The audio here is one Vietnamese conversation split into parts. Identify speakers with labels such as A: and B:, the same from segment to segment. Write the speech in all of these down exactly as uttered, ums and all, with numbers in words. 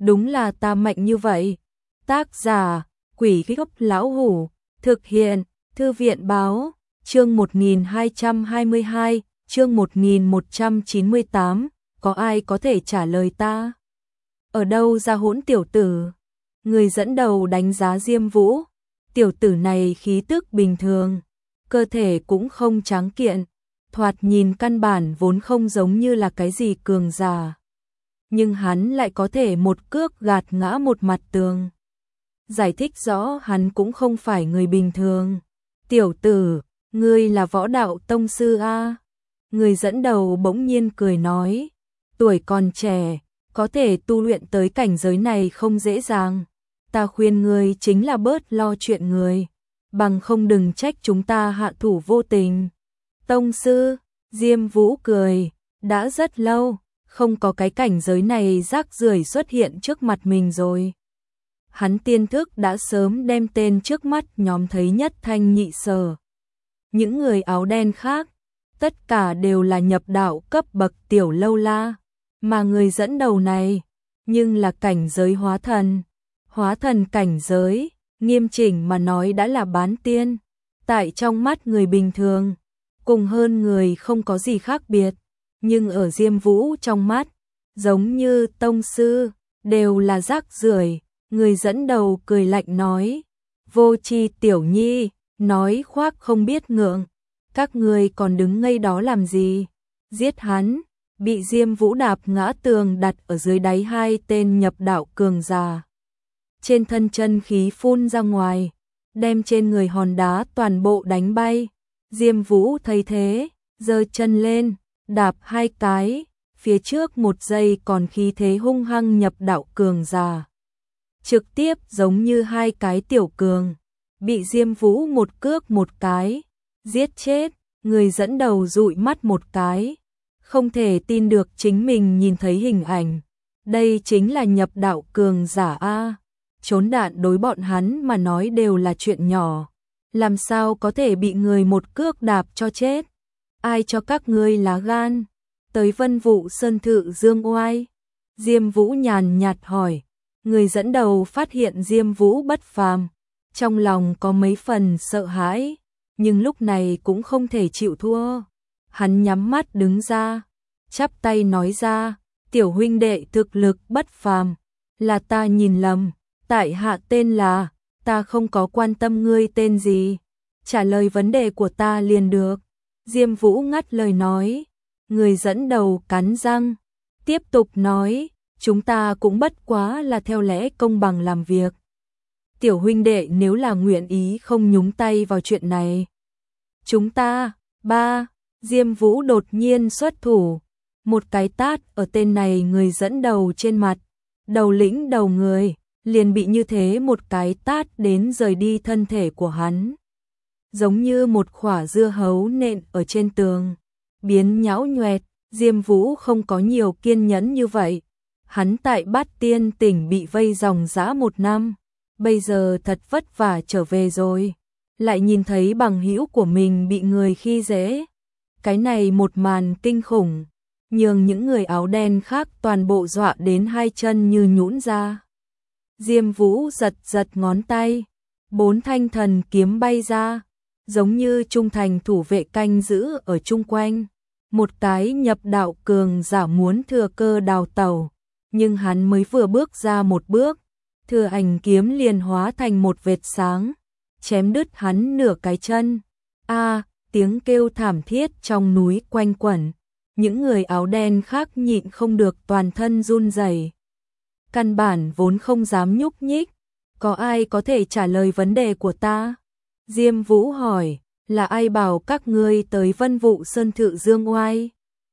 A: đúng là ta mạnh như vậy. Tác giả, Quỷ Gốc Lão Hủ, thực hiện, Thư viện Báo, chương một nghìn hai trăm hai mươi hai, chương một nghìn một trăm chín mươi tám, có ai có thể trả lời ta? Ở đâu ra hỗn tiểu tử? Người dẫn đầu đánh giá Diêm Vũ, tiểu tử này khí tức bình thường, cơ thể cũng không tráng kiện, thoạt nhìn căn bản vốn không giống như là cái gì cường giả. Nhưng hắn lại có thể một cước gạt ngã một mặt tường. Giải thích rõ hắn cũng không phải người bình thường. Tiểu tử, ngươi là võ đạo tông sư a? Người dẫn đầu bỗng nhiên cười nói, tuổi còn trẻ, có thể tu luyện tới cảnh giới này không dễ dàng. Ta khuyên ngươi chính là bớt lo chuyện người, bằng không đừng trách chúng ta hạ thủ vô tình. Tông sư, Diêm Vũ cười, đã rất lâu, không có cái cảnh giới này rác rưởi xuất hiện trước mặt mình rồi. Hắn tiên thức đã sớm đem tên trước mắt nhóm thấy nhất thanh nhị sở. Những người áo đen khác, tất cả đều là nhập đạo cấp bậc tiểu lâu la, mà người dẫn đầu này, nhưng là cảnh giới hóa thần. Hóa thần cảnh giới, nghiêm chỉnh mà nói đã là bán tiên, tại trong mắt người bình thường, cùng hơn người không có gì khác biệt, nhưng ở Diêm Vũ trong mắt, giống như tông sư, đều là rác rưởi. Người dẫn đầu cười lạnh nói, vô tri tiểu nhi, nói khoác không biết ngượng, các người còn đứng ngây đó làm gì? Giết hắn, bị Diêm Vũ đạp ngã tường đặt ở dưới đáy hai tên nhập đạo cường giả. Trên thân chân khí phun ra ngoài, đem trên người hòn đá toàn bộ đánh bay. Diêm Vũ thấy thế, giơ chân lên, đạp hai cái, phía trước một giây còn khí thế hung hăng nhập đạo cường giả. Trực tiếp giống như hai cái tiểu cường, bị Diêm Vũ một cước một cái, giết chết. Người dẫn đầu dụi mắt một cái, không thể tin được chính mình nhìn thấy hình ảnh. Đây chính là nhập đạo cường giả a. Trốn đạn đối bọn hắn mà nói đều là chuyện nhỏ, làm sao có thể bị người một cước đạp cho chết? Ai cho các ngươi lá gan? Tới Vân Vũ Sơn Thự Dương oai? Diêm Vũ nhàn nhạt hỏi. Người dẫn đầu phát hiện Diêm Vũ bất phàm, trong lòng có mấy phần sợ hãi, nhưng lúc này cũng không thể chịu thua. Hắn nhắm mắt đứng ra, chắp tay nói ra, tiểu huynh đệ thực lực bất phàm, là ta nhìn lầm, tại hạ tên là, ta không có quan tâm ngươi tên gì, trả lời vấn đề của ta liền được. Diêm Vũ ngắt lời nói, người dẫn đầu cắn răng, tiếp tục nói, chúng ta cũng bất quá là theo lẽ công bằng làm việc. Tiểu huynh đệ nếu là nguyện ý không nhúng tay vào chuyện này. Chúng ta, ba, Diêm Vũ đột nhiên xuất thủ, một cái tát ở tên này người dẫn đầu trên mặt, đầu lĩnh đầu người, liền bị như thế một cái tát đến rời đi thân thể của hắn. Giống như một quả dưa hấu nện ở trên tường, biến nhão nhoẹt. Diêm Vũ không có nhiều kiên nhẫn như vậy. Hắn tại Bát Tiên tỉnh bị vây ròng rã một năm, bây giờ thật vất vả trở về rồi, lại nhìn thấy bằng hữu của mình bị người khi dễ. Cái này một màn kinh khủng, nhường những người áo đen khác toàn bộ dọa đến hai chân như nhũn ra. Diêm Vũ giật giật ngón tay, bốn thanh thần kiếm bay ra, giống như trung thành thủ vệ canh giữ ở chung quanh. Một cái nhập đạo cường giả muốn thừa cơ đào tẩu, nhưng hắn mới vừa bước ra một bước, thừa ảnh kiếm liền hóa thành một vệt sáng, chém đứt hắn nửa cái chân. A, tiếng kêu thảm thiết trong núi quanh quẩn, những người áo đen khác nhịn không được toàn thân run rẩy. Căn bản vốn không dám nhúc nhích, có ai có thể trả lời vấn đề của ta? Diêm Vũ hỏi, là ai bảo các ngươi tới Vân Vũ Sơn Thự Dương oai?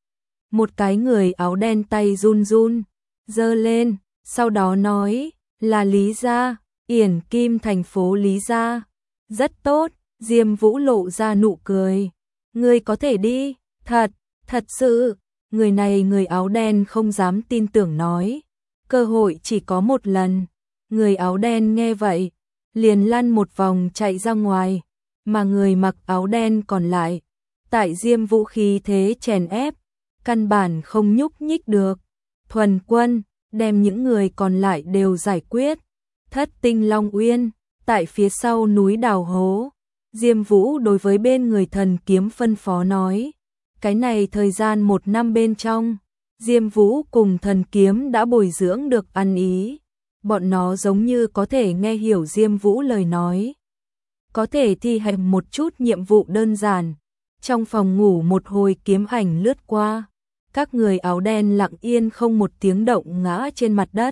A: Một cái người áo đen tay run run, giơ lên, sau đó nói, là Lý gia, Yển Kim thành phố Lý gia. Rất tốt, Diêm Vũ lộ ra nụ cười. Ngươi có thể đi, thật, thật sự. Người này người áo đen không dám tin tưởng nói, cơ hội chỉ có một lần. Người áo đen nghe vậy, liền lăn một vòng chạy ra ngoài, mà người mặc áo đen còn lại, tại Diêm Vũ khí thế chèn ép, căn bản không nhúc nhích được. Thuần Quân, đem những người còn lại đều giải quyết. Thất Tinh Long Uyên, tại phía sau núi đào hố, Diêm Vũ đối với bên người Thần Kiếm phân phó nói, cái này thời gian một năm bên trong, Diêm Vũ cùng Thần Kiếm đã bồi dưỡng được ăn ý, bọn nó giống như có thể nghe hiểu Diêm Vũ lời nói, có thể thi hành một chút nhiệm vụ đơn giản. Trong phòng ngủ một hồi kiếm ảnh lướt qua, các người áo đen lặng yên không một tiếng động ngã trên mặt đất.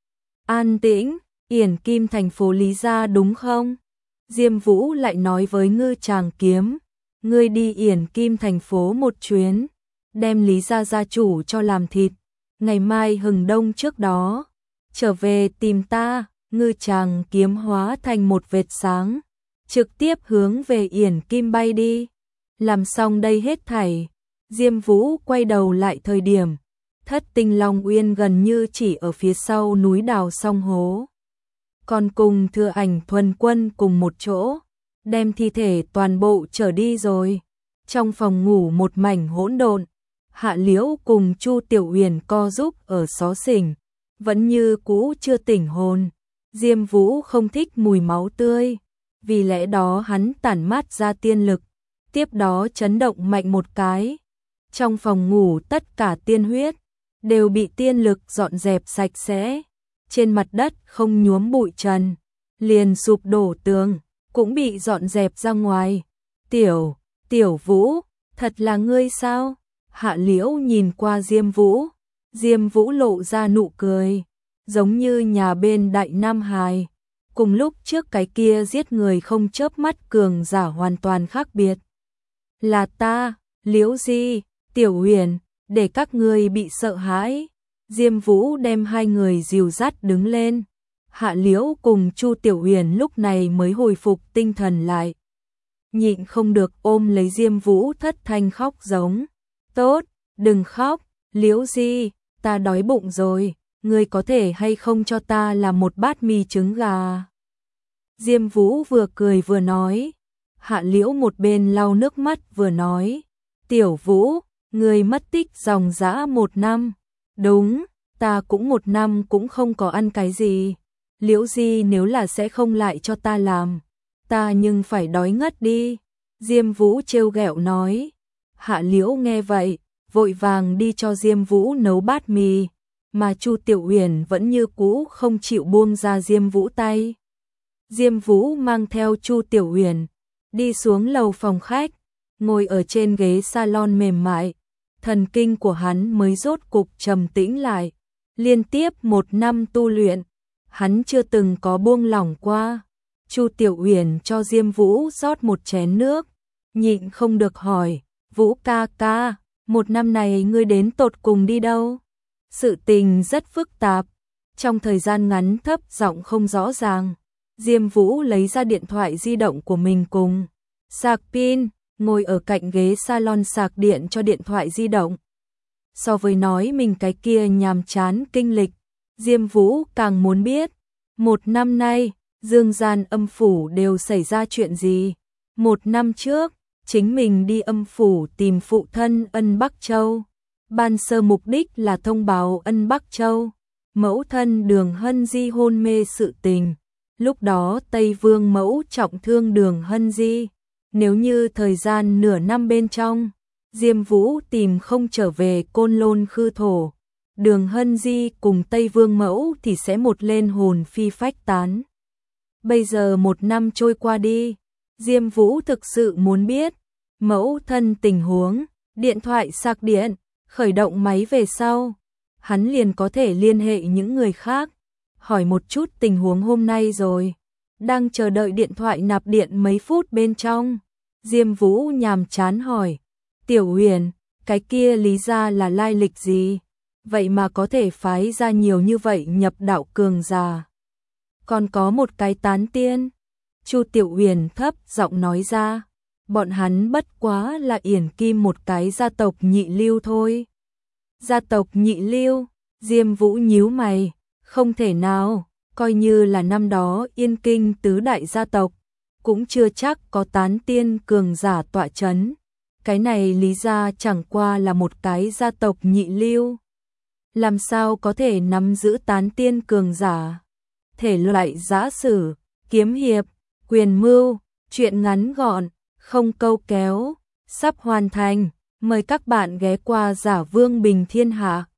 A: An tĩnh, Yển Kim thành phố Lý Gia đúng không? Diêm Vũ lại nói với Ngư Tràng Kiếm, ngươi đi Yển Kim thành phố một chuyến, đem Lý Gia gia chủ cho làm thịt, ngày mai hừng đông trước đó, trở về tìm ta. Ngư Tràng Kiếm hóa thành một vệt sáng, trực tiếp hướng về Yển Kim bay đi. Làm xong đây hết thảy, Diêm Vũ quay đầu lại thời điểm, Thất Tinh Long Uyên gần như chỉ ở phía sau núi đào song hố. Còn cùng Thừa Ảnh Thuần Quân cùng một chỗ, đem thi thể toàn bộ trở đi rồi. Trong phòng ngủ một mảnh hỗn độn, Hạ Liễu cùng Chu Tiểu Uyển co giúp ở xó xỉnh, vẫn như cũ chưa tỉnh hồn. Diêm Vũ không thích mùi máu tươi, vì lẽ đó hắn tản mát ra tiên lực, tiếp đó chấn động mạnh một cái. Trong phòng ngủ tất cả tiên huyết đều bị tiên lực dọn dẹp sạch sẽ, trên mặt đất không nhuốm bụi trần, liền sụp đổ tường cũng bị dọn dẹp ra ngoài. Tiểu, Tiểu Vũ, thật là ngươi sao? Hạ Liễu nhìn qua Diêm Vũ, Diêm Vũ lộ ra nụ cười, giống như nhà bên Đại Nam Hài, cùng lúc trước cái kia giết người không chớp mắt cường giả hoàn toàn khác biệt. Là ta, Liễu Di, Tiểu Huyền, để các ngươi bị sợ hãi. Diêm Vũ đem hai người dìu dắt đứng lên. Hạ Liễu cùng Chu Tiểu Huyền lúc này mới hồi phục tinh thần lại, nhịn không được ôm lấy Diêm Vũ thất thanh khóc giống. Tốt, đừng khóc, Liễu Di, ta đói bụng rồi, ngươi có thể hay không cho ta làm một bát mì trứng gà? Diêm Vũ vừa cười vừa nói. Hạ Liễu một bên lau nước mắt vừa nói, Tiểu Vũ, ngươi mất tích dòng dã một năm. Đúng, ta cũng một năm cũng không có ăn cái gì. Liễu Di nếu là sẽ không lại cho ta làm, ta nhưng phải đói ngất đi. Diêm Vũ trêu ghẹo nói. Hạ Liễu nghe vậy, vội vàng đi cho Diêm Vũ nấu bát mì, mà Chu Tiểu Huyền vẫn như cũ không chịu buông ra Diêm Vũ tay. Diêm Vũ mang theo Chu Tiểu Huyền đi xuống lầu phòng khách, ngồi ở trên ghế salon mềm mại, thần kinh của hắn mới rốt cục trầm tĩnh lại. Liên tiếp một năm tu luyện, hắn chưa từng có buông lỏng qua. Chu Tiểu Huyền cho Diêm Vũ rót một chén nước, nhịn không được hỏi, Vũ ca ca, một năm này ngươi đến tột cùng đi đâu? Sự tình rất phức tạp, trong thời gian ngắn thấp giọng không rõ ràng. Diêm Vũ lấy ra điện thoại di động của mình cùng sạc pin, ngồi ở cạnh ghế salon sạc điện cho điện thoại di động. So với nói mình cái kia nhàm chán kinh lịch, Diêm Vũ càng muốn biết, một năm nay, dương gian âm phủ đều xảy ra chuyện gì. Một năm trước, chính mình đi âm phủ tìm phụ thân Ân Bắc Châu. Ban sơ mục đích là thông báo Ân Bắc Châu, mẫu thân Đường Hân Di hôn mê sự tình. Lúc đó Tây Vương mẫu trọng thương Đường Hân Di. Nếu như thời gian nửa năm bên trong, Diêm Vũ tìm không trở về Côn Lôn Khư Thổ, Đường Hân Di cùng Tây Vương mẫu thì sẽ một lên hồn phi phách tán. Bây giờ một năm trôi qua đi, Diêm Vũ thực sự muốn biết mẫu thân tình huống. Điện thoại sạc điện, khởi động máy về sau, hắn liền có thể liên hệ những người khác, hỏi một chút tình huống hôm nay rồi. Đang chờ đợi điện thoại nạp điện mấy phút bên trong, Diêm Vũ nhàm chán hỏi, Tiểu Huyền, cái kia Lý gia là lai lịch gì? Vậy mà có thể phái ra nhiều như vậy nhập đạo cường giả. Còn có một cái tán tiên. Chu Tiểu Huyền thấp giọng nói ra, bọn hắn bất quá là Yển Kim một cái gia tộc nhị lưu thôi. Gia tộc nhị lưu? Diêm Vũ nhíu mày, không thể nào, coi như là năm đó Yên Kinh tứ đại gia tộc, cũng chưa chắc có tán tiên cường giả tọa chấn. Cái này Lý gia chẳng qua là một cái gia tộc nhị lưu. làm sao có thể nắm giữ tán tiên cường giả. Thể loại giã sử, kiếm hiệp, quyền mưu, truyện ngắn gọn, không câu kéo, sắp hoàn thành. Mời các bạn ghé qua Giả Vương Bình Thiên Hạ.